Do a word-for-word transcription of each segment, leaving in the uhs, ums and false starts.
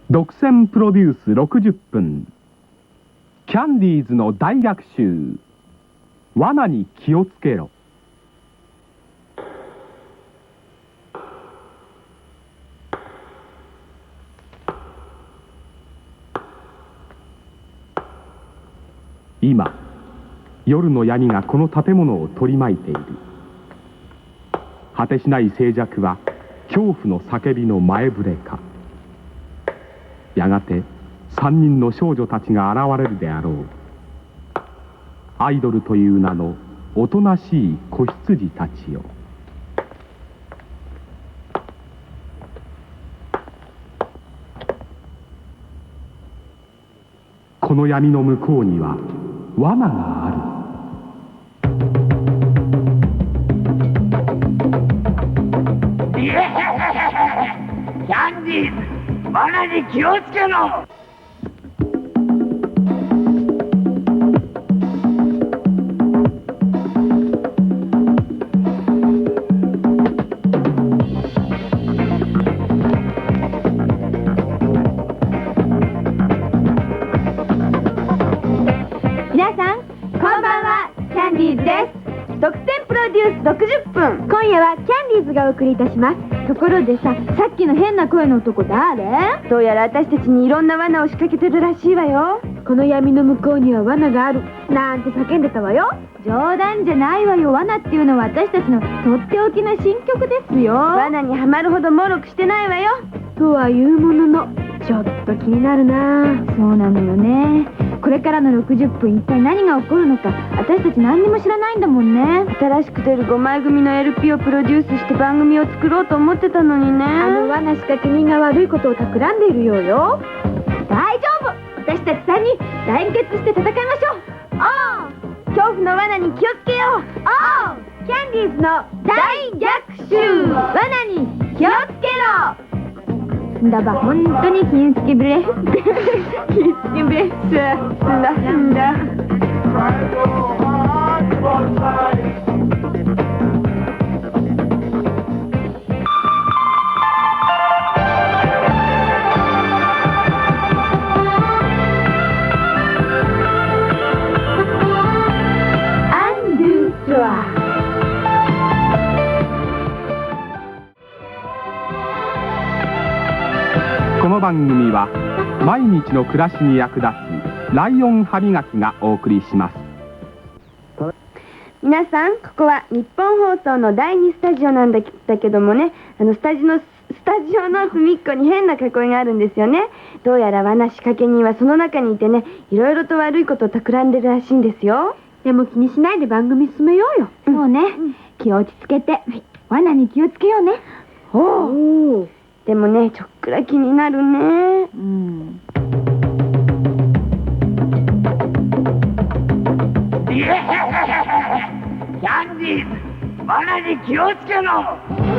独占プロデュースろくじゅっぷん、キャンディーズの大逆襲、罠に気をつけろ。今、夜の闇がこの建物を取り巻いている。果てしない静寂は恐怖の叫びの前触れか。やがて三人の少女たちが現れるであろう。アイドルという名のおとなしい子羊たちよ。この闇の向こうには罠がある。 キャンディーズ、罠に気をつけろ。 皆さん、こんばんは。キャンディーズです。独占プロデュースろくじゅっぷん、今夜はキャンディーズがお送りいたします。ところでさ、さっきの変な声の男誰？どうやら私たちにいろんな罠を仕掛けてるらしいわよ。この闇の向こうには罠があるなんて叫んでたわよ。冗談じゃないわよ。罠っていうのは私たちのとっておきの新曲ですよ。罠にはまるほどもろくしてないわよ。とはいうものの、ちょっと気になるな。そうなのよね。これからのろくじゅっぷん、一体何が起こるのか私たち何にも知らないんだもんね。新しく出るごまい組の エルピー をプロデュースして番組を作ろうと思ってたのにね。あの罠仕掛け人が悪いことを企んでいるようよ。大丈夫、私たちさんにん団結して戦いましょう。おう、恐怖の罠に気をつけよう。おう、キャンディーズの大逆襲、罠に気をつけろ。だば、本当に気ぃつけぶれ気ぃつけぶれすんだすんだ。アンドゥツアー。 この番組は毎日の暮らしに役立つライオン歯磨きがお送りします。 皆さん、ここは日本放送のだいにスタジオなんだけどもね、あのスタジオのスタジオの隅っこに変な囲いがあるんですよね。どうやら罠仕掛け人はその中にいてね、いろいろと悪いことを企んでるらしいんですよ。でも気にしないで番組進めようよ。そうね、うん、気を落ち着けて、罠に気をつけようね。おお。でもね、ちょっくら気になるね。うん。 キャンディーズ、罠に気をつけろ。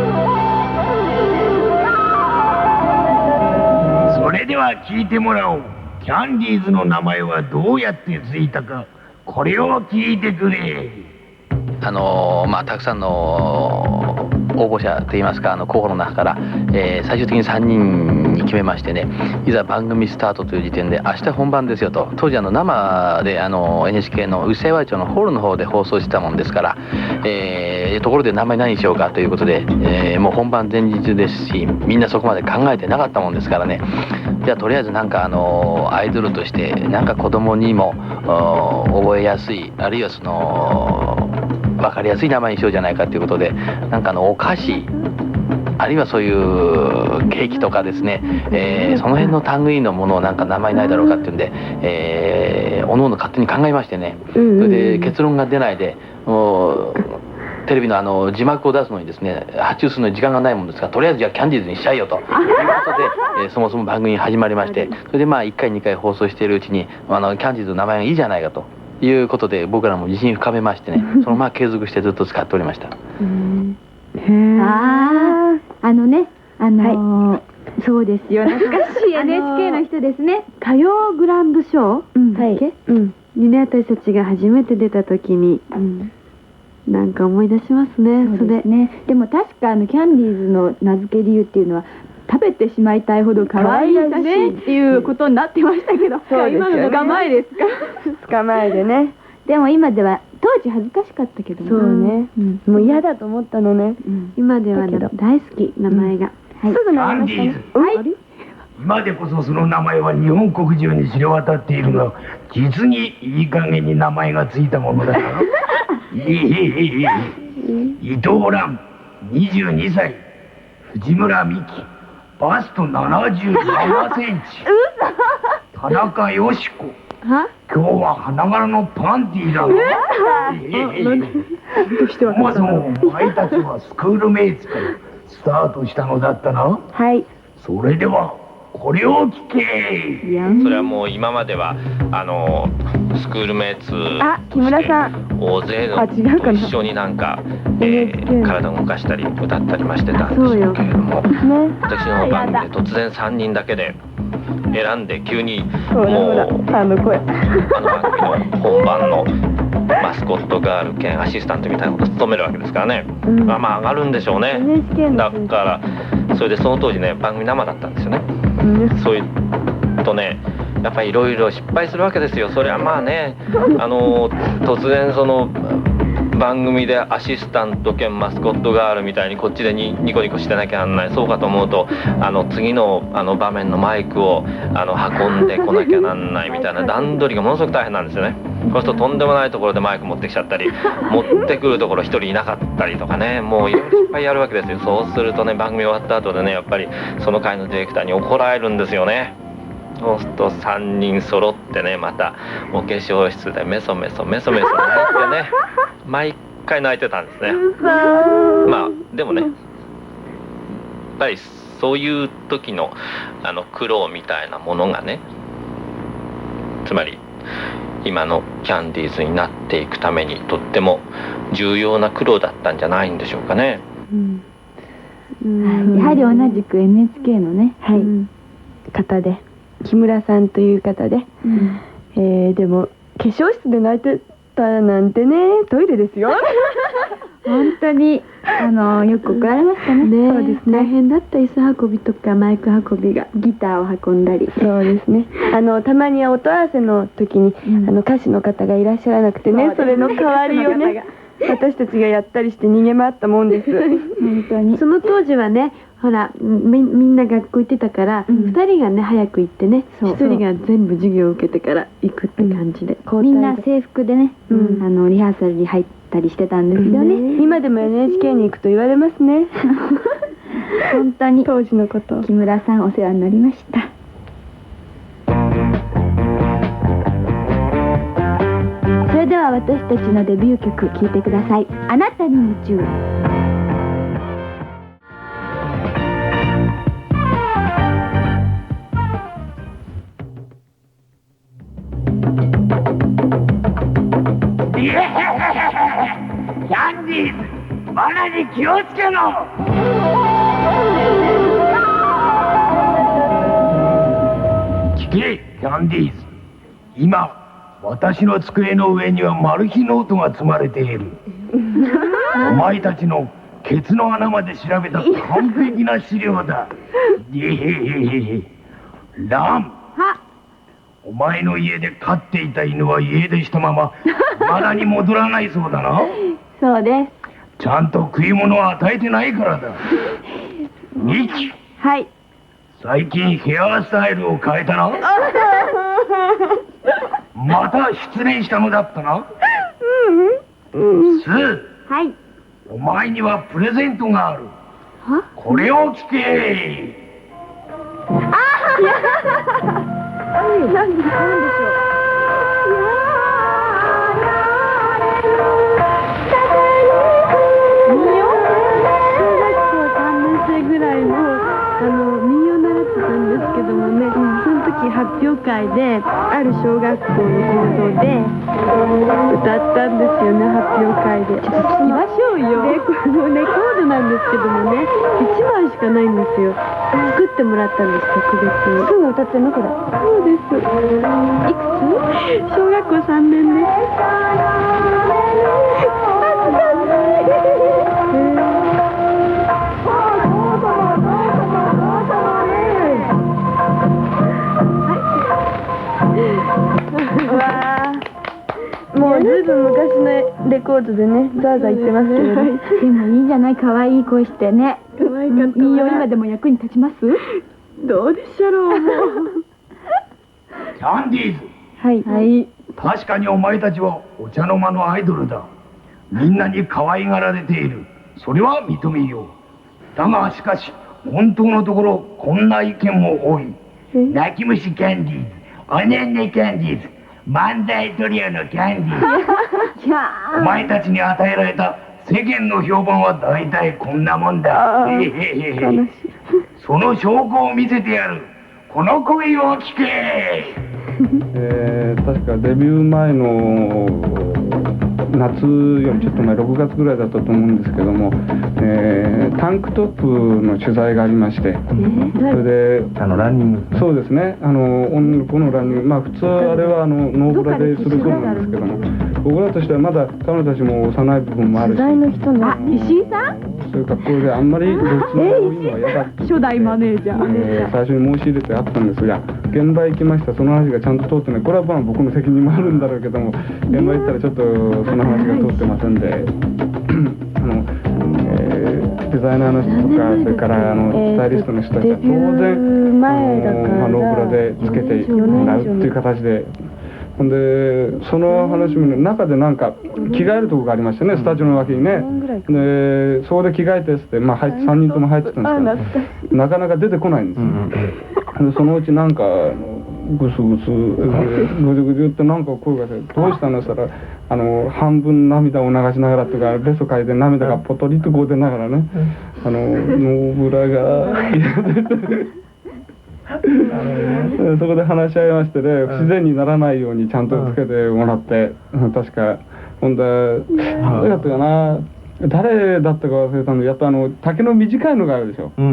それでは聞いてもらおう。キャンディーズの名前はどうやってついたか、これを聞いてくれ。 あのー、まあたくさんの応募者といいますか、あの候補の中から、えー、最終的にさんにんに決めましてね、いざ番組スタートという時点で、明日本番ですよと。当時あの生であの エヌエイチケー の内幸町のホールの方で放送してたもんですから、えー、ところで名前何にしようかということで、えー、もう本番前日ですし、みんなそこまで考えてなかったもんですからね。じゃあとりあえずなんかあのアイドルとしてなんか子供にも覚えやすい、あるいはその分かりやすい名前にしようじゃないかということで、なんかあのお菓子、あるいはそういうケーキとかですね、えー、その辺の類のものをなんか名前ないだろうかっていうんで、えー、おのおの勝手に考えましてね、それで結論が出ないで、もうテレビのあの字幕を出すのにですね、発注するのに時間がないもんですから、とりあえずじゃあキャンディーズにしちゃえよということで、えー、そもそも番組始まりまして、それでまあいっかいにかい放送しているうちに、あのキャンディーズの名前がいいじゃないかということで、僕らも自信深めましてね、そのまま継続してずっと使っておりました。 うんああ、あのね、あのーはい、そうですよ、懐かしいエヌエイチケー の人ですね。 歌謡グランドショー、うん、はい、うん、にね、私たちが初めて出た時に、うん、なんか思い出しますね。 そうですね。でも確かあのキャンディーズの名付け理由っていうのは、 食べてしまいたいほど可愛いだねっていうことになってましたけど、 そうですよね。 今のふつかまえですか？ ふつかまえでね。 でも今では当時恥ずかしかったけどね。 そうね、 うんもう嫌だと思ったのね、 うん、 今ではだけど大好き名前が、 はい、 すぐなりましたね。 キャンディーズはいあれ今でこそその名前は日本国中に知れ渡っているが、実にいい加減に名前がついたものだな。伊藤蘭にじゅうにさい、藤村美樹バストななじゅうななセンチ、田中よし子は今日は花柄のパンティーだな。 どうしてわかまずったの？ お前たちはスクールメイツからスタートしたのだったな。 はいそれではこれを聞け。 いやそれはもう今まではあのスクールメイツあ木村さん大勢のあ違うかなと一緒になんか、えー体を動かしたり歌ったりましてたんでしょうけれども、 ね私の番組で突然さんにんだけで選んで急にほらほらもうあの声あの番組の本番のマスコットガール兼アシスタントみたいなことを務めるわけですからね、 うんまあまあ上がるんでしょうね。 エヌエイチケー のだからそれでその当時ね番組生だったんですよね。 うんそういうとねやっぱりいろいろ失敗するわけですよ。それはまあねあの突然その番組でアシスタント兼マスコットガールみたいにこっちでニニコニコしてなきゃなんない。そうかと思うとあの次のあの場面のマイクをあの運んでこなきゃなんないみたいな段取りがものすごく大変なんですよね。そうするととんでもないところでマイク持ってきちゃったり持ってくるところ一人いなかったりとかね、もういろいろ失敗やるわけですよ。そうするとね番組終わった後でねやっぱりその回のディレクターに怒られるんですよね。そうするとさんにん揃ってねまたお化粧室でメソメソメソメソ泣いてね毎回泣いてたんですね。まあでもねやっぱりそういう時のあの苦労みたいなものがね、つまり今のキャンディーズになっていくためにとっても重要な苦労だったんじゃないんでしょうかね。 うんはい、やはり同じく エヌエイチケー のね、 はい、 うん方で木村さんという方で、 うんえーでも化粧室で泣いてたなんてねトイレですよ。 本当にあのよく怒られましたね。 ねそうですね。 大変だった椅子運びとかマイク運びが。 ギターを運んだり。 そうですね。あのたまには音合わせの時に、 うんあの歌手の方がいらっしゃらなくてね、それの代わりをね私たちがやったりして逃げ回ったもんです。 本当に。 その当時はね、ほらみみんな学校行ってたから、 うんふたりがね早く行ってね、 そうひとりが全部授業を受けてから行くって感じで、交代でみんな制服でね、 うんあのリハーサルに入ったりしてたんですよね。 ね今でも エヌエイチケー に行くと言われますね。 本当に当時のこと。 木村さんお世話になりました。それでは私たちのデビュー曲聴いてください。あなたに夢中。 イエーイキャンディーズ罠に気をつけろ。聞けキャンディーズ、今私の机の上にはマル秘ノートが積まれている。お前たちのケツの穴まで調べた完璧な資料だ。イエーイラン、お前の家で飼っていた犬は家出したまままだに戻らないそうだな。 そうです。 ちゃんと食い物を与えてないからだ。ミキ、 はい。 最近ヘアスタイルを変えたな。また失恋したのだったな。スー、 はい。 お前にはプレゼントがある。これを聞け。 何何でしょぐらいのあの民謡習ってたんですけどもね、その時発表会である小学校の講堂で歌ったんですよね、発表会で。ちょっと聞きましょうよ。でこのレコードなんですけどもね、いちまいしかないんですよ。作ってもらったんです、特別に。すぐ歌ってんのこれ。そうです。いくつ？小学校さんねんです。 もうずいぶん昔のレコードでねザーザー言ってますけどね。 でもいいじゃない、可愛い声してね。 可愛かった。 民謡今でも役に立ちます？ どうでしょうもう。 キャンディーズ、 はいはい。 確かにお前たちはお茶の間のアイドルだ。みんなに可愛がられている。それは認めよう。だがしかし本当のところこんな意見も多い。泣き虫キャンディーズ、おねんねキャンディーズ、漫才トリオのキャンディーズ。お前たちに与えられた世間の評判は大体こんなもんだ。へへへへ。その証拠を見せてやる。この声を聞け。 えー、確かデビュー前の夏よりちょっと前ろくがつぐらいだったと思うんですけども、えー、タンクトップの取材がありまして、えー、それであのランニング、 そうですね、あの女の子のランニング、まあ普通あれはあのノーブラでするそうなんですけども、僕らとしてはまだ彼女たちも幼い部分もあるし、 取材の人のあ、石井さん？ そういう格好であんまり露出が多いのは嫌だって、 初代マネージャー、 えー、最初に申し入れてあったんですが、現場行きました。その話がちゃんと通ってない。これはまあ僕の責任もあるんだろうけども、現場行ったらちょっとその話が通ってませんで、あの、えー、デザイナーの人とか、それからあのスタイリストの人たちは当然あのノーブラでつけてもらうっていう形で。ほんでその話も、ね、中でなんか着替えるとこがありましてね、スタジオの脇にね。でそこで着替えてっつって、まあ、入ってさんにんとも入ってたんですけど、なかなか出てこないんですよ。でそのうちなんかグスグスぐじゅぐじゅってなんか声がして「どうしたの?」って言ったら、あの半分涙を流しながらっていうか、ベソかいて涙がポトリとこう出ながらね、あのノーブラが嫌で。そこで話し合いましてね、不自然にならないようにちゃんとつけてもらって、確か今度は誰だったかな、誰だったか忘れたんで、やっぱあの丈の短いのがあるでしょ、うん、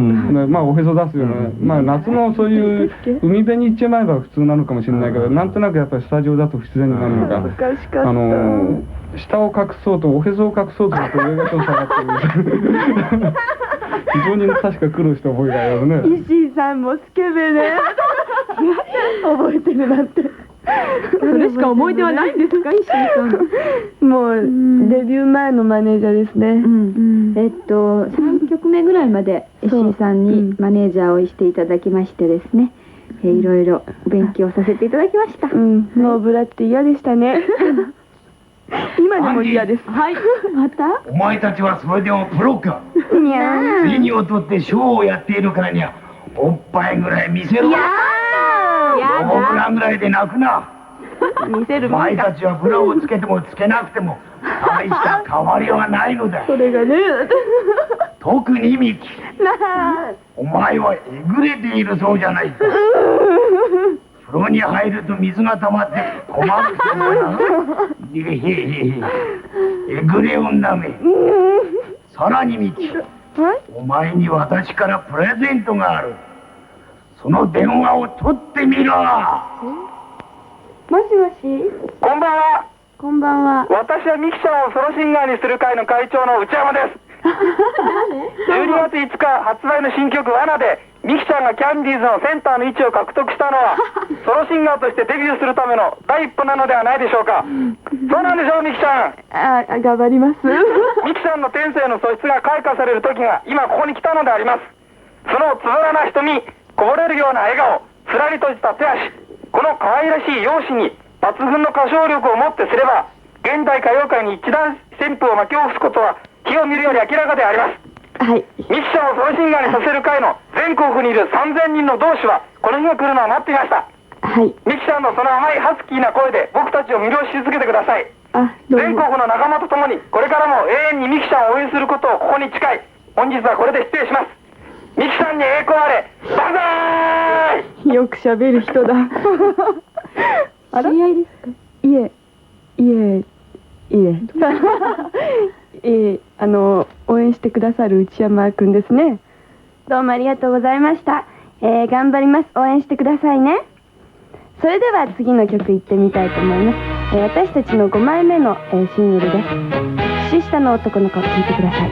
まあおへそ出すような、まあ夏のそういう海辺に行っちまえば普通なのかもしれないけど、なんとなくやっぱりスタジオだと不自然になるのか、あの下を隠そうとおへそを隠そうとすると上がちょっと下がってる非常に確か苦労した覚えがありますね。 石井さんもスケベね覚えてるなんて。 それしか思い出はないんですか、石井さん？ もうデビュー前のマネージャーですね。 うんうん、えっとさんきょくめぐらいまで石井さんにマネージャーをしていただきましてですね、えー、いろいろ勉強させていただきました。 うん、ノーブラって嫌でしたね。今でも嫌です。 はい。また？ お前たちはそれでもプロか。 にゃー。 銭を取ってショーをやっているからにはおっぱいぐらい見せろ。 やだ。ノーブラぐらいで泣くな。 見せる。 お前たちはブラをつけてもつけなくても大した変わりはないのだ。 それがね。 特にミキ。お前はえぐれているそうじゃないか。風呂に入ると水が溜まって困るそうだな。えへへへ。えぐれ女め。さらにミキ、お前に私からプレゼントがある。その電話を取ってみろ。 もしもし。 こんばんは。 こんばんは。 私はミキちゃんをソロシンガーにする会の会長の内山です。じゅうにがついつか発売の新曲「罠」でミキちゃんがキャンディーズのセンターの位置を獲得したのはソロシンガーとしてデビューするための第一歩なのではないでしょうか。そうなんでしょう、ミキちゃん。 あ、頑張ります。 ミキちゃんの天性の素質が開花される時が今ここに来たのであります。そのつぶらな瞳、こぼれるような笑顔、つらりとした手足、この可愛らしい容姿に抜群の歌唱力をもってすれば現代歌謡界に一段旋風を巻き起こすことは火を見るより明らかであります。 はい。 ミキちゃんをソロシンガーにさせる会の全国にいるさんぜんにんの同志はこの日が来るのを待っていました。 はい。 ミキちゃんのその甘いハスキーな声で僕たちを魅了し続けてください。 あ、どうも。 全国の仲間と共にこれからも永遠にミキちゃんを応援することをここに誓い、本日はこれで失礼します。ミキさんに栄光あれ。バンザーイ。 よくしゃべる人だ。 知り合いですか？ いえ、いえ、いえ。ええ、あの応援してくださる内山くんですね。 どうもありがとうございました。えー、頑張ります。応援してくださいね。それでは次の曲いってみたいと思います。えー、私たちのごまいめの、えー、シングルです。年下の男の子、聴いてください。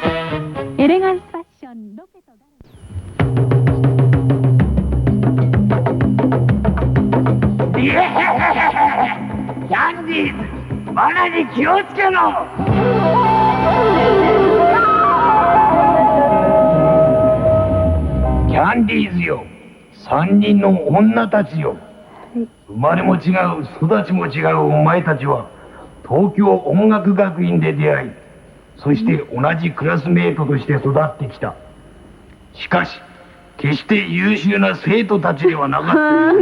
エレガンスファッションロケとガルキャンディーズ、罠に気をつけろ。キャンディーズよ、三人の女たちよ、生まれも違う、育ちも違うお前たちは東京音楽学院で出会い、そして同じクラスメートとして育ってきた。しかし決して優秀な生徒たちではなかった。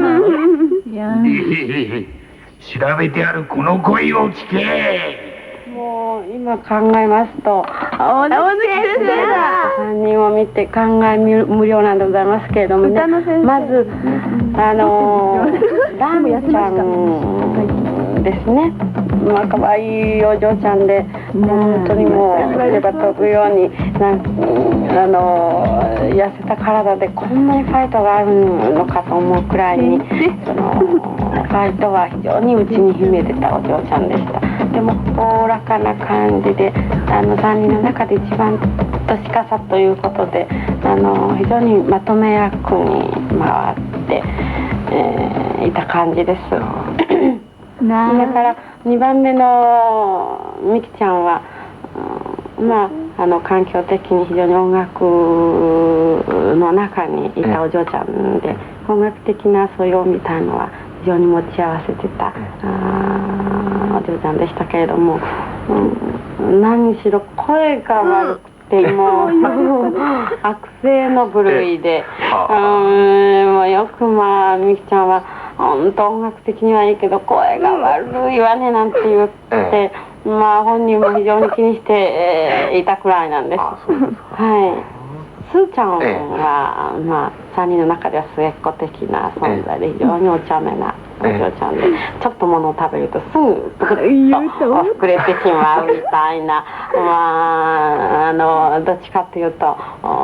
調べてあるこの声を聞け。 もう今考えますと、 大貫先生だ。 さんにんを見て考え無料なんでございますけれどもね、まずあのー、ランちゃんですね。まあ可愛いお嬢ちゃんで、本当にもう手羽飛ぶようになんあのー、痩せた体でこんなにファイトがあるのかと思うくらいに、そのファイトは非常に内に秘めてたお嬢ちゃんでした。でもおおらかな感じで、あのさんにんの中で一番年かさということで、あの非常にまとめ役に回って、えー、いた感じです。 なだからにばんめのみきちゃんは、うん、まああの環境的に非常に音楽の中にいたお嬢ちゃんで、音楽的な素養みたいのは非常に持ち合わせてたあお嬢ちゃんでしたけれども、うん、何しろ声が悪くて、もう悪性の部類で、うん、もうよくまあみきちゃんは本当音楽的にはいいけど声が悪いわねなんて言って、まあ本人も非常に気にして、えー、いたくらいなんです。はい。すーちゃんは、まあさんにんの中では末っ子的な存在で非常にお茶目なお嬢ちゃんで、ちょっとものを食べるとすぐぷくっと膨れてしまうみたいな、まああのどっちかっていうと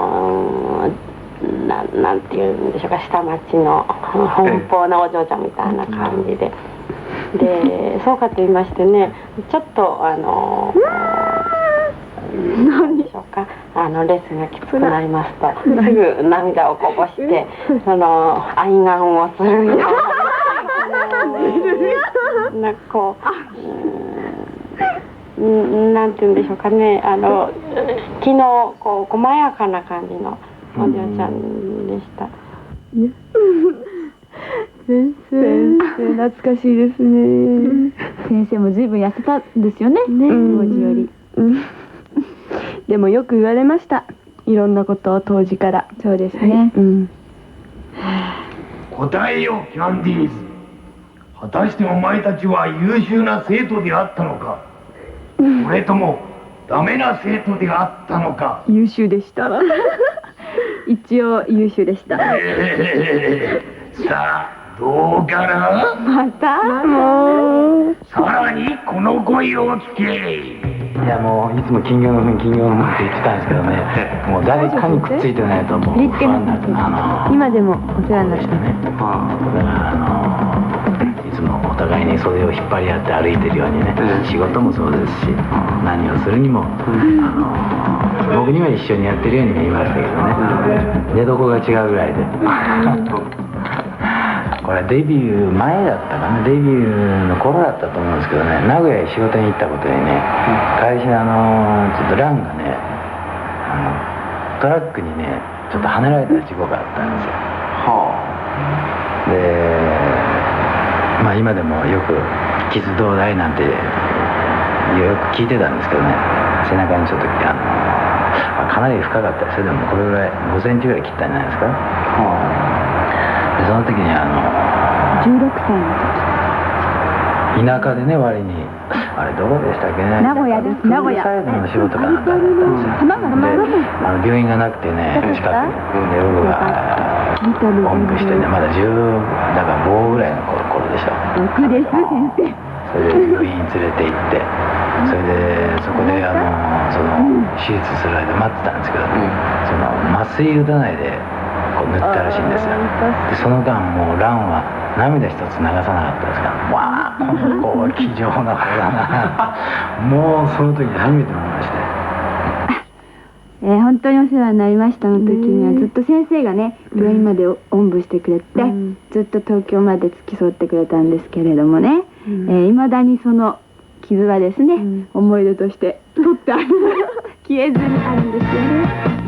な, なんていうんでしょうか、下町の奔放なお嬢ちゃんみたいな感じで、でそうかと言いましてね、ちょっとあの何でしょうか、あのレッスンがきつくなりますとすぐ涙をこぼしてその愛願をするような、なんかこう、うん、なんていうんでしょうかね、あの昨日こう細やかな感じのお嬢ちゃんでした。 先生、懐かしいですね。先生も随分痩せたんですよね、当時より。 でもよく言われました、いろんなことを当時から。 そうですね。 答えよキャンディーズ。果たしてお前たちは優秀な生徒であったのか、それともダメな生徒であったのか。 優秀でした。一応優秀でした。 えー、さあどうかな。 またもうさらにこの声を聞け。 いやもういつも金魚の糞金魚の糞って言ってたんですけどね、もう誰かにくっついてないともう振り付けのあの今でもお世話になってね、だからあのいつもお互いに袖を引っ張り合って歩いてるようにね、仕事もそうですし、何をするにも、あの僕には一緒にやってるように見えましたけどね、寝床が違うぐらいでこれデビュー前だったかな、デビューの頃だったと思うんですけどね、名古屋へ仕事に行ったことでね、会社にあのちょっとランがね、あのトラックにねちょっとはねられた事故があったんですよ。でまあ今でもよく傷どうだいなんてよく聞いてたんですけどね、背中にちょっとあのかなり深かったですよ。でもこれぐらいごセンチぐらい切ったんじゃないですか。でその時にあのじゅうろくさいの時田舎でね、割にあれどこでしたっけね、 名古屋です。名古屋サイドの仕事かなんかだったんですよ。であの病院がなくてね、近くにで僕がおんぶしてね、まだじゅうだからごぐらいの頃でしょ。 ろくです先生。 それで病院に連れて行って、それでそこであのその手術する間待ってたんですけど、その麻酔打たないでこう塗ったらしいんですよ。でその間もうランは涙一つ流さなかったですから、わあこの子は気丈な子だなもうその時に初めて思いましたよ。 えー、本当にお世話になりましたの時にはずっと先生がね病院までおんぶしてくれて、ずっと東京まで付き添ってくれたんですけれどもね、 いまだにその傷はですね、思い出として取ってある消えずにあるんですよね。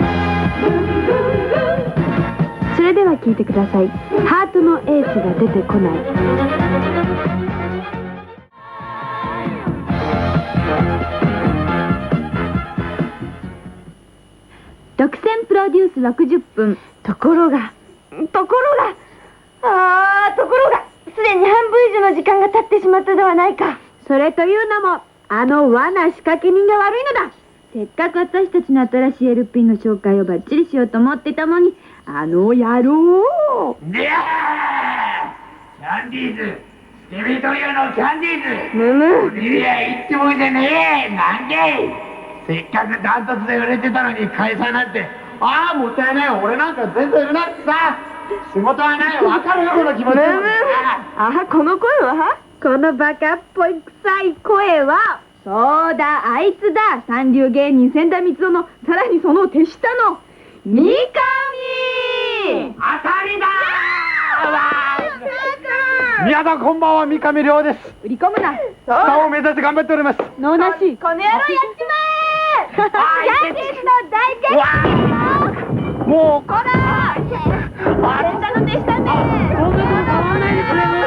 それでは聞いてください。ハートのエースが出てこない。独占プロデュースろくじゅっぷん。ところがところがあーところがすでに半分以上の時間が経ってしまったではないか。それというのもあの罠仕掛け人が悪いのだ。せっかく私たちの新しい エルピー の紹介をバッチリしようと思ってたのに、あの野郎。 いやーキャンディーズ、スケベトリオのキャンディーズ。 むむいや言ってもいいじゃねえ。なんでせっかくダントツで売れてたのに解散なんて。ああもったいない。俺なんか全然売れなくてさ、仕事はない。わかるよこの気持ち。 あ、この声はこのバカっぽい臭い声は、そうだ、あいつだ。三流芸人千田光雄のさらにその手下の三上。 当たりだー。 皆さんこんばんは、三上亮です。 売り込むな。 スターを目指して頑張っております。 能なし。この野郎やっちまえ。キャンディーズの大決戦。 もうほら千田の手下ね。 そんなこと買わないでくれる。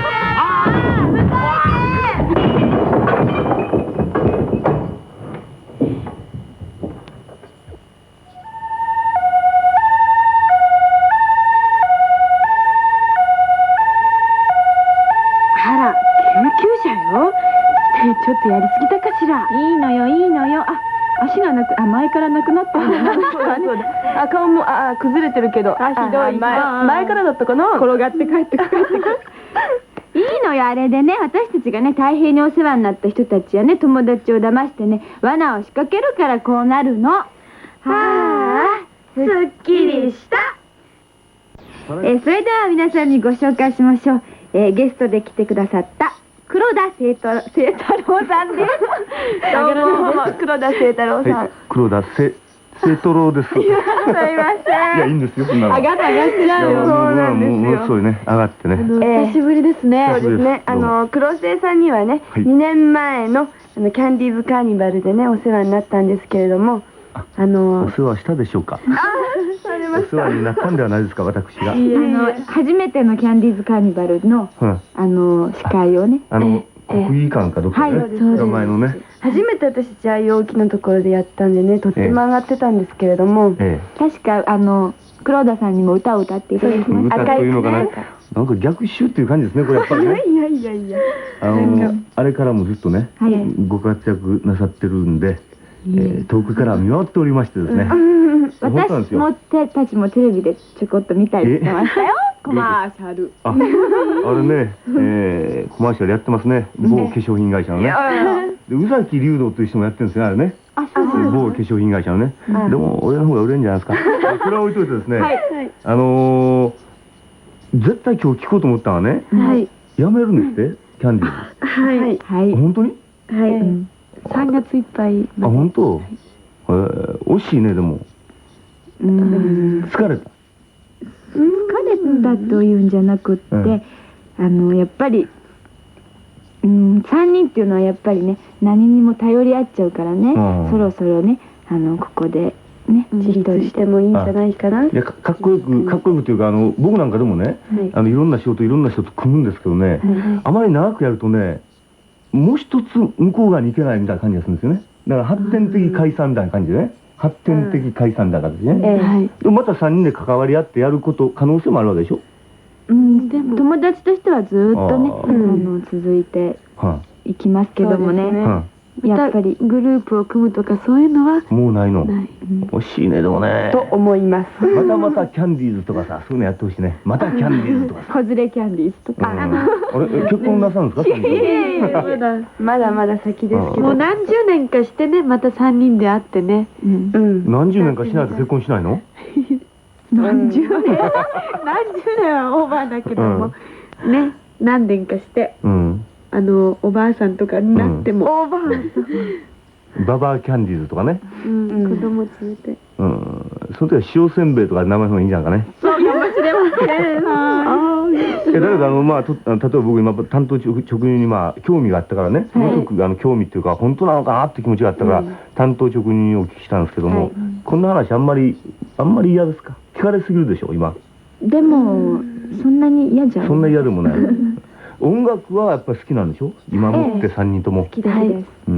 ちょっとやりすぎたかしら。 いいのよいいのよ。あ、足がなく、あ、前からなくなったんだな。 そうだそうだ。あ、顔もあ崩れてるけど。 あ、ひどい。 前前からだったかな。 転がって帰って帰ってくる。いいのよあれでね、私たちがね大変にお世話になった人たちやね友達を騙してね罠を仕掛けるからこうなるの。はあ、すっきりした。えー、それでは皆さんにご紹介しましょう。えー、ゲストで来てくださった黒田清太郎清太郎さんです。 どうも黒田清太郎さん。 はい、黒田清清太郎です。 すいません。 いやいいんですよ。そんなの。 上がって上がってないよ。 そうなんですよ。もうそうね上がってね。 久しぶりですね。 そうですね。 あの黒瀬さんにはね、 はい、 にねんまえのあのキャンディーズカーニバルでねお世話になったんですけれども、あのお世話したでしょうか。お世話になったんではないですか私が。 あの初めてのキャンディーズカーニバルの、うん、あの司会をね。 あの国技館かどっかね。はい、名前のね。 初めて私じゃあ陽気なところでやったんでねとっても上がってたんですけれども、 ええ、 確かあの黒田さんにも歌を歌っていただきました。 歌というのかな。なんか逆襲っていう感じですねこれやっぱりね。 いやいやいや。 あのあれからもずっとね、 はい、 ご活躍なさってるんで、えー、遠くから見守っておりましてですね。 私もたちもテレビでちょこっと見たりしてましたよ。コマーシャル。 あ、あれね、えー、コマーシャルやってますね。某化粧品会社のね。で宇崎竜童という人もやってるんですねあれね。某化粧品会社のね。でも俺の方が売れるんじゃないですか。それは置いといてですね。あの絶対今日聞こうと思ったのはね。やめるんですってキャンディーズ。 はいはい。 本当に？ はい。さんがついっぱい。 あ本当？えー、惜しいねでも。 うん。 疲れた。 疲れたというんじゃなくって、うん、あのやっぱり、うん、さんにんっていうのはやっぱりね何にも頼り合っちゃうからね、うん、そろそろねあのここでね自立してもいいんじゃないかな。 いや か, かっこよくかっこよくというかあの僕なんかでもね、はい、あのいろんな仕事いろんな人と組むんですけどね、はい、あまり長くやるとねもう一つ向こう側に行けないみたいな感じがするんですよね。だから発展的解散みたいな感じでね。発展的解散だからですね、うんえー、でもまたさんにんで関わり合ってやること可能性もあるわけでしょ。 うん、でも友達としてはずっとねああの続いていきますけどもね、はあ、やっぱりグループを組むとかそういうのはもうないの。ない、うん、惜しいねでもねと思います。 またまたキャンディーズとかさそういうのやってほしいね。またキャンディーズとか子連れキャンディーズとか、うん、 あれ結婚なさるんですか？ いやいやまだまだまだ先ですけどもう何十年かしてねまたさんにんで会ってね、 うん、何十年かしないと結婚しないの？ 何十年何十年はオーバーだけども、うん、ね何年かして、うん、あのおばあさんとかになっても、 うん、おばあさんババアキャンディーズとかね、 うん、子供連れて、 うん、その時は塩せんべいとか名前の方がいいんじゃないかね。 そうかもしれません。 え誰かあの、まあ、とあの例えば僕今担当直直入に、まあ、興味があったからね、すごくあの興味っていうか本当なのかなって気持ちがあったから、担当直入にお聞きしたんですけども、こんな話あんまりあんまり嫌ですか？聞かれすぎるでしょ今。 でもそんなに嫌じゃん。 そんな嫌でもない。音楽はやっぱり好きなんでしょ今もってさんにんとも。 好きです。 うん。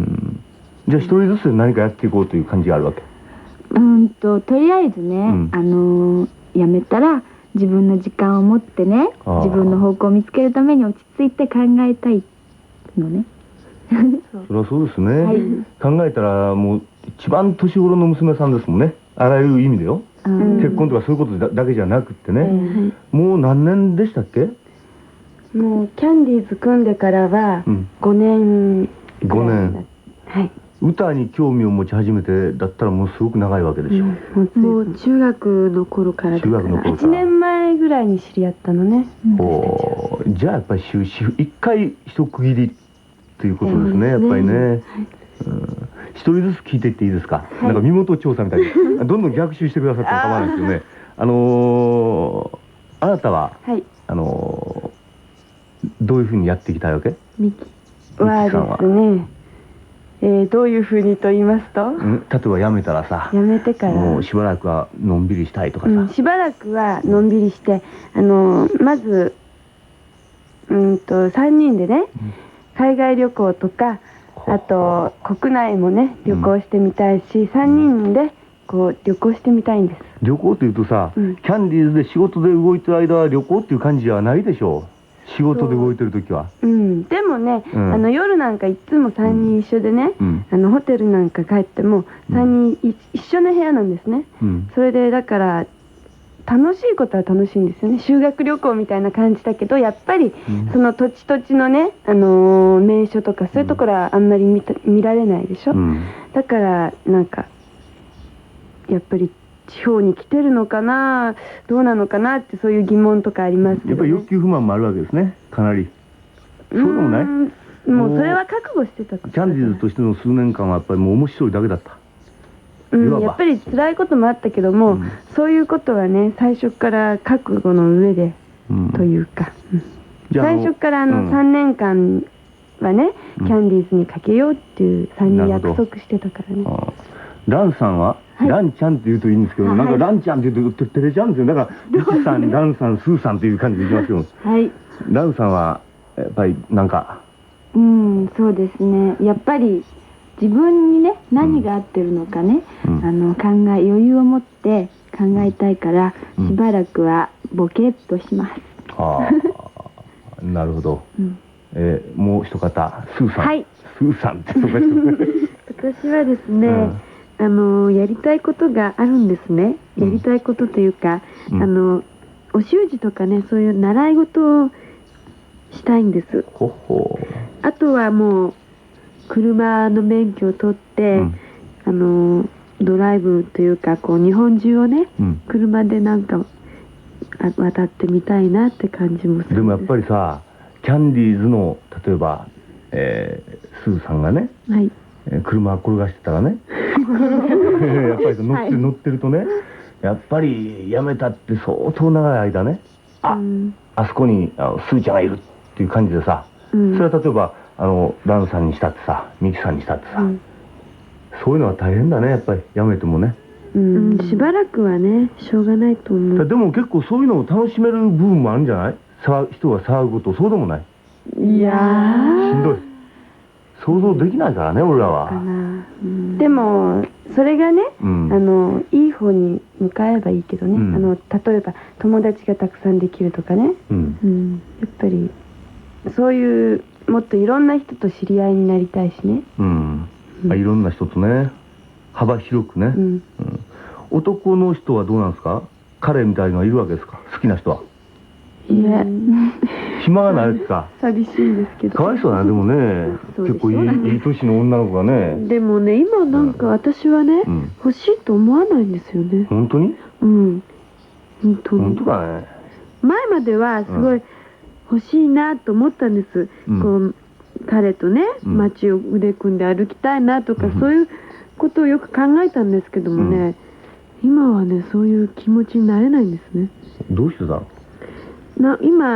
じゃあ一人ずつ何かやっていこうという感じがあるわけ。 うんととりあえずね、 んあのー辞めたら自分の時間を持ってね、 あー自分の方向を見つけるために落ち着いて考えたいのね。 それはそうですね。 はい考えたらもう一番年頃の娘さんですもんね。あらゆる意味でよ。 うん結婚とかそういうことだだけじゃなくってね。もう何年でしたっけ？ もうキャンディーズ組んでからはうんごねんごねん。 はい歌に興味を持ち始めてだったらもうすごく長いわけでしょ。 もう中学の頃からだか中学のら頃からいちねんまえぐらいに知り合ったのね。 おーじゃあやっぱり週週一回一区切りということですね、やっぱりね。うん一人ずつ聞いていっていいですか？なんか身元調査みたいにどんどん逆襲してくださっても構わないですよね。あのーあなたははいあのーどういうふうにやっていきたいわけ？ ミキはミキさんはですね、えーどういうふうにと言いますと、 うん例えば辞めたらさ、 辞めてからもうしばらくはのんびりしたいとかさ。 うん、しばらくはのんびりしてあのまずうんとさんにんでね、海外旅行とかあと国内もね旅行してみたいし、さんにんでこう旅行してみたいんです。 旅行というとさ、 うんキャンディーズで仕事で動いてる間は旅行っていう感じじゃないでしょう。仕事で動いてる時は。 うん、でもね、 うんあの夜なんかいつもさんにん一緒でね、 うんあのホテルなんか帰ってもさんにんい一緒の部屋なんですね。 うんそれでだから楽しいことは楽しいんですよね。修学旅行みたいな感じだけどやっぱりうんその土地土地のね、あのー名所とかそういうところはあんまり見た見られないでしょ、 うんだからなんかやっぱり地方に来てるのかなどうなのかなってそういう疑問とかありますけど、ね、 やっぱり欲求不満もあるわけですね、かなり。そうでもない？ うーんもうそれは覚悟してたことキャンディーズとしての数年間はやっぱりもう面白いだけだった。 うん、 いわばやっぱり辛いこともあったけども、 うんそういうことはね最初から覚悟の上でうんというか、うんじゃああの最初からあのうんさんねんかんはね、 うんキャンディーズにかけようっていうさんにん約なるほど束してたからね。 あーランさんは、 はいランちゃんって言うといいんですけど、なんかランちゃんって言うと照れちゃうんですよ。だからリキさん、ランさん、スーさんっていう感じでいきますけど、 はい。 ランさんはやっぱりなんかうんそうですね。やっぱり自分にね何が合ってるのかね、 うんあの考え余裕を持って考えたいから、 うんしばらくはボケっとします。 ああなるほど、 うんえーもう一方スーさん、 はいスーさんってそうか私はですね、 うんあのやりたいことがあるんですね。 うんやりたいことというか、 うんあのお習字とかねそういう習い事をしたいんです。 ほほあとはもう車の免許を取って、 うんあのドライブというかこう日本中をねうん車でなんかあ渡ってみたいなって感じもするんです。 でもやっぱりさキャンディーズの例えば、えースーさんがね、 はいえー車転がしてたらねやっぱり乗って,、乗ってるとねやっぱりやめたって相当長い間ねあ、 うんあそこにあのスーちゃんがいるっていう感じでさ、 うんそれは例えばあのランさんにしたってさミキさんにしたってさ、 うんそういうのは大変だねやっぱりやめてもね。 うん、しばらくはねしょうがないと思う。 でも結構そういうのを楽しめる部分もあるんじゃない？さ人が騒ぐことそうでもない。 いやーしんどい。想像できないからね俺らかは。 な、うんでもそれがね、 うんあのいい方に向かえばいいけどね、 うんあの例えば友達がたくさんできるとかね、 うん。 うん、やっぱりそういうもっといろんな人と知り合いになりたいしね、 うん。あいろんな人とね幅広くね、 うん、 うん男の人はどうなんですか？彼みたいのがいるわけですか？好きな人は。 いや暇がないですか？ 寂しいですけどかわいそうだねでもねそうでしょ結構いいいい年の女の子がね。 でもね今なんか私はね、 うん。 欲しいと思わないんですよね。 本当に？ うん本当に本当かね。 前まではすごい欲しいなと思ったんです、 うんこう彼とね、 うん街を腕組んで歩きたいなとか、 うんそういうことをよく考えたんですけどもね、今はねそういう気持ちになれないんですね。 どうしてだろな今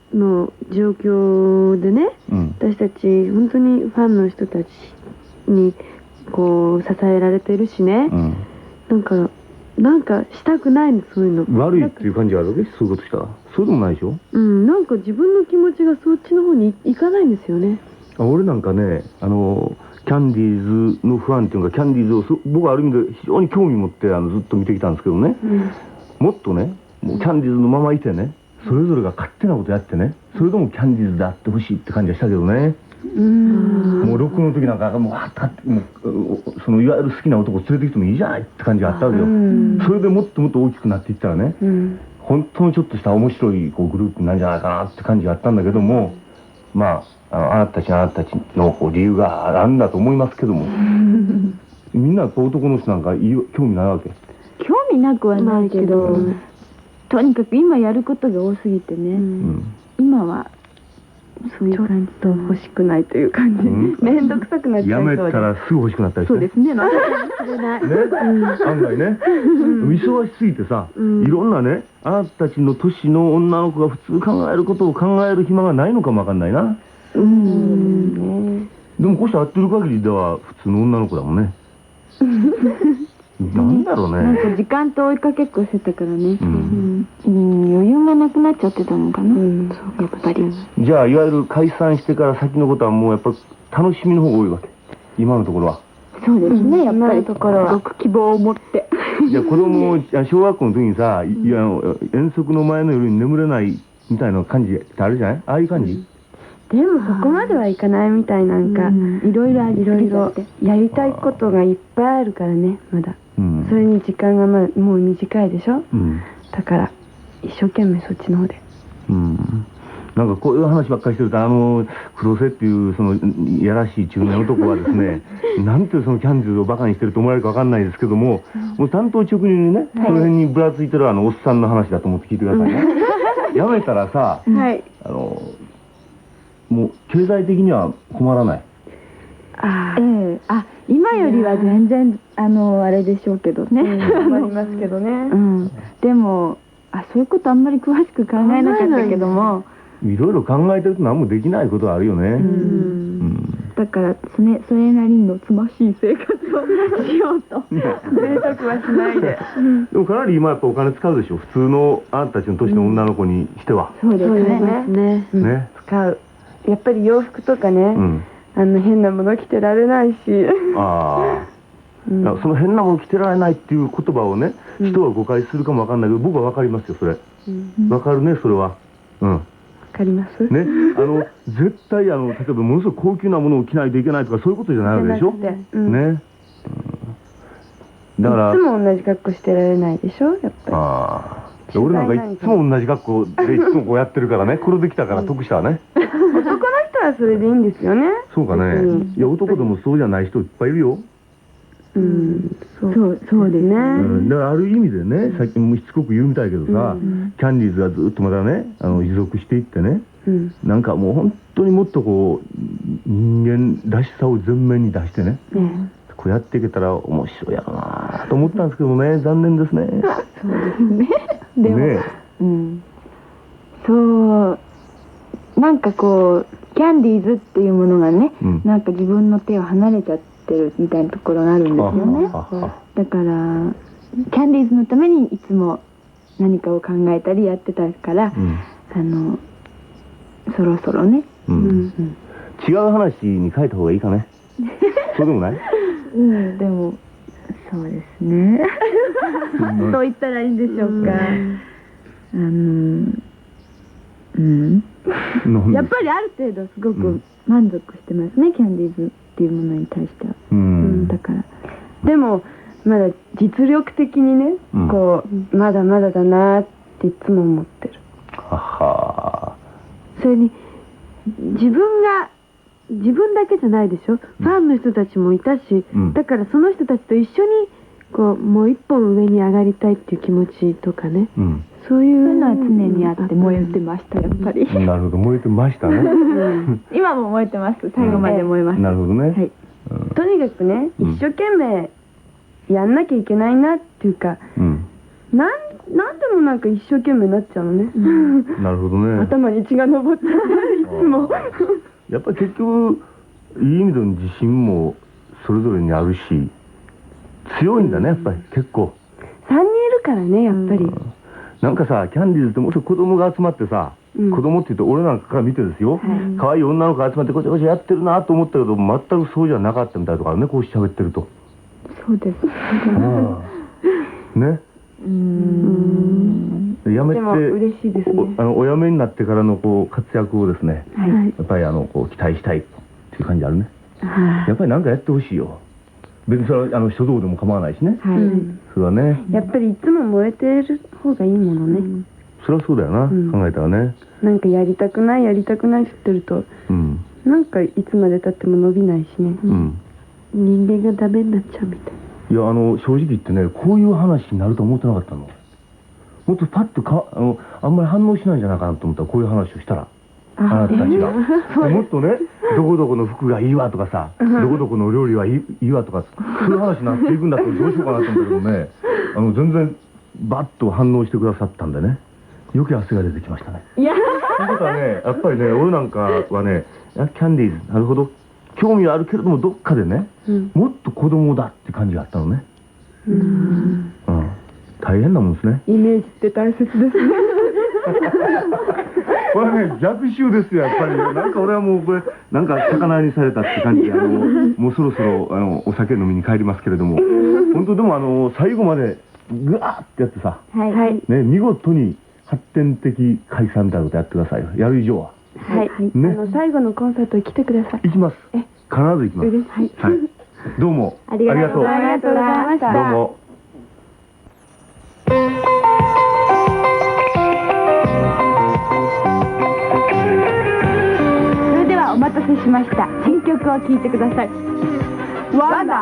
の状況でね、 うん、 私たち本当にファンの人たちにこう支えられてるしね、 うん、 なんかなんかしたくないの、そういうの。 悪いっていう感じがあるわけ、そういうことしたら。そうでもないでしょ。 うん、なんか自分の気持ちがそっちの方にいかないんですよね。 あ、俺なんかね、あのキャンディーズのファンっていうか、キャンディーズをす僕はある意味で非常に興味持ってあのずっと見てきたんですけどね、うん、もっとね、もうキャンディーズのままいてね、それぞれが勝手なことやってね、それでもキャンディーズであってほしいって感じがしたけどね。うん、もうロックの時なんかもうあったもうそのいわゆる好きな男を連れてきてもいいじゃないって感じがあったわけよ。それでもっともっと大きくなっていったらね、うん、本当にちょっとした面白いこうグループになるんじゃないかなって感じがあったんだけども、まあ あのあなたたちあなたたちのこう理由があるんだと思いますけども、みんなこう男の人なんかいい興味ないわけ。 興味なくはないけど、うん、とにかく今やることが多すぎてね、うん、今はそういう感じと欲しくないという感じ、面倒くさくなっちゃいそうで、 やめたらすぐ欲しくなったりして、 そうですね、なんかそれないね、 案外ね、忙しすぎてさ、いろんなね、あなたたちの年の女の子が普通考えることを考える暇がないのかもわかんないな。うん、でもこうして会ってる限りでは普通の女の子だもんね。なんだろうね。 なんか時間と追いかけっこしてたからね、うんうん、余裕がなくなっちゃってたのかな、うん、そうやっぱり。 じゃあいわゆる解散してから先のことはもうやっぱ楽しみの方が多いわけ、今のところは。 そうですね、やっぱりところはすごく希望を持って。 じゃあ子供小学校の時にさ、いや遠足の前の夜に眠れないみたいな感じってあるじゃない、ああいう感じ。 でもそこまではいかないみたい、なんかいろいろいろいろやりたいことがいっぱいあるからね、まだ、うん、それに時間がまあもう短いでしょ、うん、だから一生懸命そっちの方で、 うん、なんかこういう話ばっかりしてると、あの黒瀬っていうそのいやらしい中年男はですねなんてそのキャンディーズをバカにしてると思われるかわかんないですけども、もう担当直入にね、その辺にぶらついてるあのおっさんの話だと思って聞いてくださいね。やめたらさ、はい、あのもう経済的には困らない。 あ、ええ、あ、今よりは全然あのあれでしょうけどね、 困りますけどね、 うん、でもあ、そういうことあんまり詳しく考えなかったけども、 いろいろ考えてると何もできないことはあるよね。うん、うん、 だからそれ、それなりのつましい生活をしようと贅沢はしないで。 でもかなり今やっぱお金使うでしょ、普通のあなたたちの年の女の子にしては。 そうですね、 ね、ね、使う。やっぱり洋服とかね、うん、あの変なもの着てられないし。あ、 うん、その変なもの着てられないっていう言葉をね、うん、人は誤解するかもわかんないけど、僕はわかりますよ、それ。わ、うん、かるね、それは。うん。わかります。 ね、あの絶対あの例えばものすごく高級なものを着ないといけないとかそういうことじゃないわけでしょ。うん、ね。うん、だからいつも同じ格好してられないでしょ、やっぱり。ああ。俺なんかいつも同じ格好でいつもこうやってるからね、これできたから得したわね。 男の人はそれでいいんですよね。 そうかね。いや男でもそうじゃない人いっぱいいるよ。 うん、そうそうですね。 だからある意味でね、さっきもしつこく言うみたいけどさ、キャンディーズがずっとまだね、あの持続していってね、なんかもう本当にもっとこう人間らしさを前面に出してね。こうやっていけたら面白いやろなと思ったんですけどね、残念ですね。 そうですね。でも、ね、うん、そうなんかこうキャンディーズっていうものがね、うん、なんか自分の手を離れちゃってるみたいなところがあるんですよね。だからキャンディーズのためにいつも何かを考えたりやってたから、うん、あのそろそろね、うんうん、 違う話に変えた方がいいかね。そうでもない？ うん、でもそうですね。どう言ったらいいんでしょうか。あの、うん、やっぱりある程度すごく満足してますね、キャンディーズっていうものに対しては。うん、だからでもまだ実力的にね、うん、こうまだまだだなっていつも思ってる。はは。それに自分が自分だけじゃないでしょ、ファンの人たちもいたし、うん、だからその人たちと一緒にこうもう一本上に上がりたいっていう気持ちとかね、うん、そういうのは常にあって燃えてました、やっぱり。 なるほど、燃えてましたね。 今も燃えてます、最後まで燃えます。 うん、なるほどね、はい、 うん、とにかくね、一生懸命やんなきゃいけないなっていうか、うん、なんなんでもなんか一生懸命になっちゃうのね、 なるほどね。 頭に血が上っちゃういつもやっぱり結局いい意味での自信もそれぞれにあるし強いんだね、やっぱり結構さんにんいるからね、やっぱり、 うんなんかさ、キャンディーズってもう子供が集まってさ、うん、子供って言うと俺なんかから見てですよ、はい、可愛い女の子が集まってごちゃごちゃやってるなと思ったけど全くそうじゃなかったみたいとかね、こう喋ってると。 そうですね。うーんやめて、 でも嬉しいですね。 おあのお辞めになってからのこう活躍をですね、はい、やっぱりあのこう期待したいっていう感じあるね。はい、やっぱり何かやってほしいよ。別にそれはあの書道でも構わないしね。はい、それはね。 やっぱりいつも燃えてる方がいいものね。うん、 それはそうだよな、うん、考えたらね。 なんかやりたくないやりたくないって言ってると、うん、なんかいつまで経っても伸びないしね。うん、人間がダメになっちゃうみたい。 いやあの正直言ってね、こういう話になると思ってなかったの。もっとパッとかあのあんまり反応しないんじゃないかなと思ったら、こういう話をしたら。あなたたちが、えー、もっとねどこどこの服がいいわとかさ、どこどこの料理はいい、いいわとかそういう話になっていくんだとどうしようかなと思ったけどねあの全然バッと反応してくださったんでね、余計汗が出てきましたね。いやということはね、やっぱりね俺なんかはね、キャンディーズなるほど興味はあるけれどもどっかでね、うん、もっと子供だって感じがあったのね。うん、うん、大変なもんですね。 イメージって大切ですねこれね逆襲ですよやっぱり、ね、なんか俺はもうこれなんか魚にされたって感じで、あのもうそろそろあのお酒飲みに帰りますけれども本当でもあの最後までグワーってやってさ、はいね、見事に発展的解散みたいなことやってくださいよ、やる以上は。 はい、ね、あの最後のコンサート来てください。 行きます、必ず行きます。はい、はい、どうもありがとうございました。 どうも。 お待たせしました。新曲を聴いてください。ワンダ。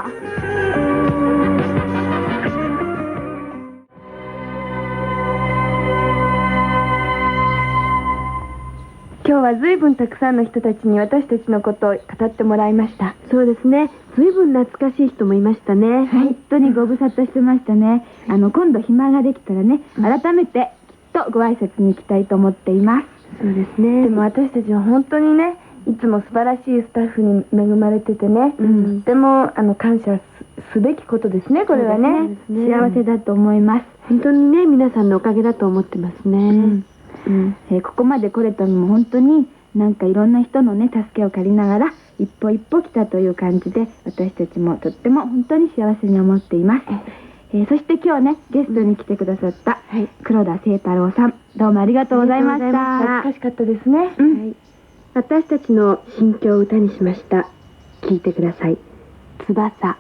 今日は随分たくさんの人たちに私たちのことを語ってもらいました。 そうですね。随分懐かしい人もいましたね。はい、本当にご無沙汰してましたね。あの今度暇ができたらね、改めてきっとご挨拶に行きたいと思っています。 そうですね。でも私たちは本当にね、いつも素晴らしいスタッフに恵まれててね、うん、でもあの感謝 す, すべきことですね、これは ね, ね幸せだと思います。 本当にね、皆さんのおかげだと思ってますね。うんうんえー、ここまで来れたのも本当になんかいろんな人のね助けを借りながら一歩一歩来たという感じで、私たちもとっても本当に幸せに思っています。えー、そして今日ねゲストに来てくださった、はい、黒田清太郎さん、どうもありがとうございました。 懐かしかったですね。うん、はい、私たちの心境を歌にしました。聞いてください。翼。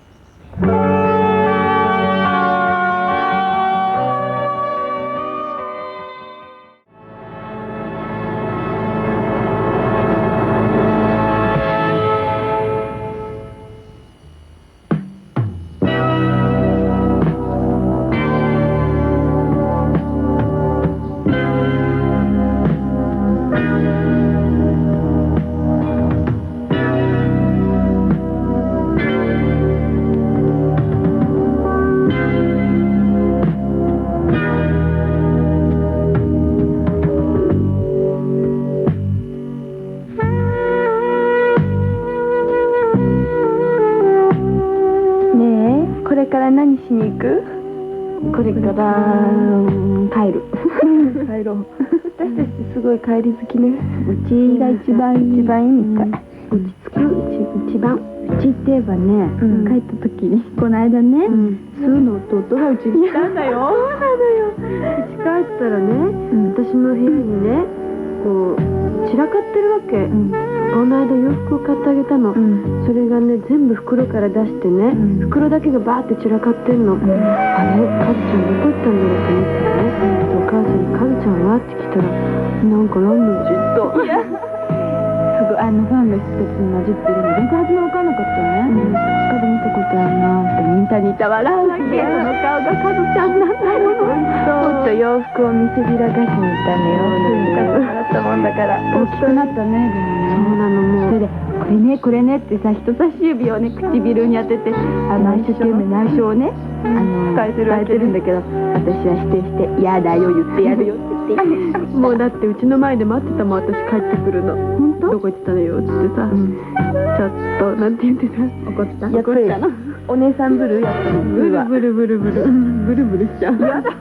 何しに行く？これから帰る帰ろう。私たちすごい帰り好きね。うちが一番一番いいみたい。落ち着く、一番うちって言えばね、帰った時にこの間ね、スーの弟がうちに来たんだよ。そうなのよ。うち帰ったらね、私の部屋にねこう散らかってるわけ。この間洋服を買ってあげたの、うん、それがね全部袋から出してね、うん、袋だけがバーって散らかってんの、うん、あれカズちゃんどこ行ったんだろうと思ったらね、お母さんにカズちゃんはって来たらなんかランドじっといやすごいあのファンの人たちに混じってるの全然初め分かんなかったね。うん、どっかで見たことあるなってみんなにいた笑うわけ。その顔がカズちゃんなんだよ。 もっと洋服を見せびらかしに行ったのよ。昔もらったもんだから大きくなったね。でもね、 そうなの。もうそれでこれねこれねってさ人差し指をね唇に当ててあの一生懸命内緒をねあの伝えてるわけ伝えてるんだけど私は否定して「やだよ言ってやるよ」って言ってもうだってうちの前で待ってたもん、私帰ってくるの。 本当どこ行ってたのよっつってさ、ちょっとなんて言ってた、 怒ったやっぱりお姉さんブルーやったの。ブルブルブルブルブルブルしちゃう。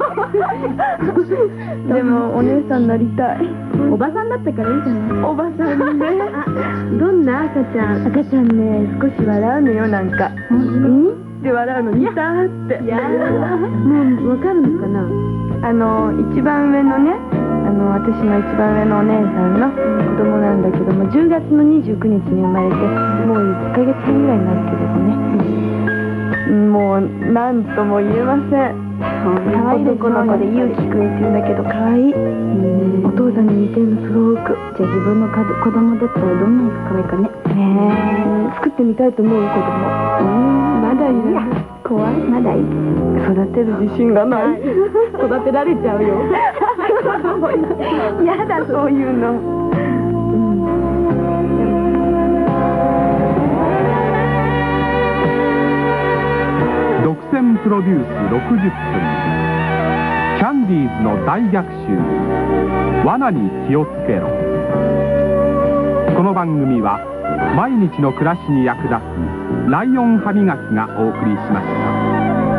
でもお姉さんになりたい。 おばさんだったからいいじゃないおばさんね。どんな赤ちゃん？ 赤ちゃんね少し笑うのよ、なんか。うんって笑うの、ニターって。 いやもうわかるのかな。あの一番上のね、あの私の一番上のお姉さんの子供なんだけども、じゅうがつのにじゅうくにちに生まれてもういっかげつはんぐらいになるけれどね、もう何とも言えません。可愛い男の子でゆうきくんって言うんだけど可愛い。お父さんに似てるのすごく。 じゃあ自分のかど子供だったらどんなに可愛いかねねえ、作ってみたいと思う子供。うんまだいいや。 怖いまだいい育てる自信がない。育てられちゃうよ。やだそういうの。 独占プロデュースろくじゅっぷんキャンディーズの大逆襲罠に気をつけろ。この番組は毎日の暮らしに役立つライオン歯磨きがお送りしました。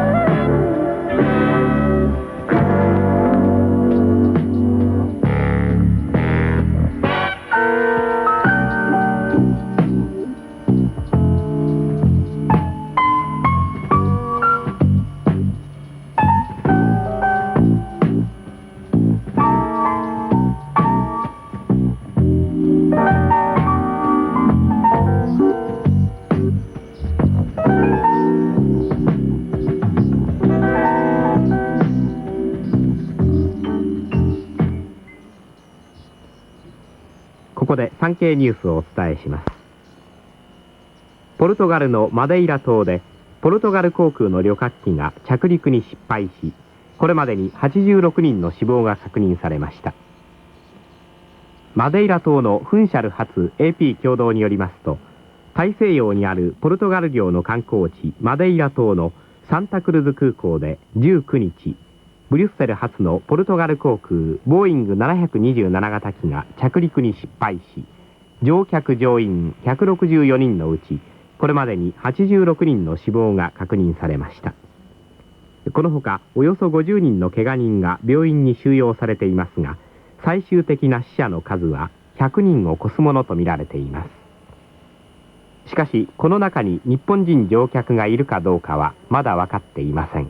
ここで産経ニュースをお伝えします。ポルトガルのマデイラ島でポルトガル航空の旅客機が着陸に失敗し、これまでにはちじゅうろくにんの死亡が確認されました。マデイラ島のフンシャル発 エーピー 共同によりますと、大西洋にあるポルトガル領の観光地マデイラ島のサンタクルズ空港でじゅうくにち、ブリュッセル発のポルトガル航空ボーイングななひゃくにじゅうなな型機が着陸に失敗し、乗客乗員ひゃくろくじゅうよにんのうちこれまでにはちじゅうろくにんの死亡が確認されました。このほかおよそごじゅうにんの怪我人が病院に収容されていますが、最終的な死者の数はひゃくにんを超すものとみられています。しかしこの中に日本人乗客がいるかどうかはまだ分かっていません。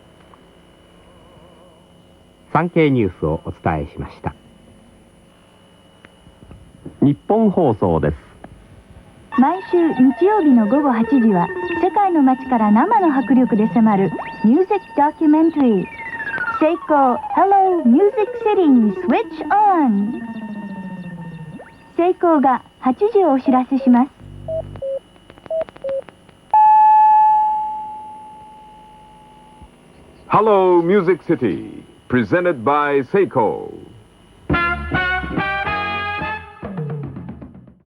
産経ニュースをお伝えしました。日本放送です。 毎週日曜日の午後はちじは世界の街から生の迫力で迫るミュージックドキュメンタリー、セイコー Hello Music City Switch On。 セイコーがはちじをお知らせします。 Hello Music City, presented by Seiko.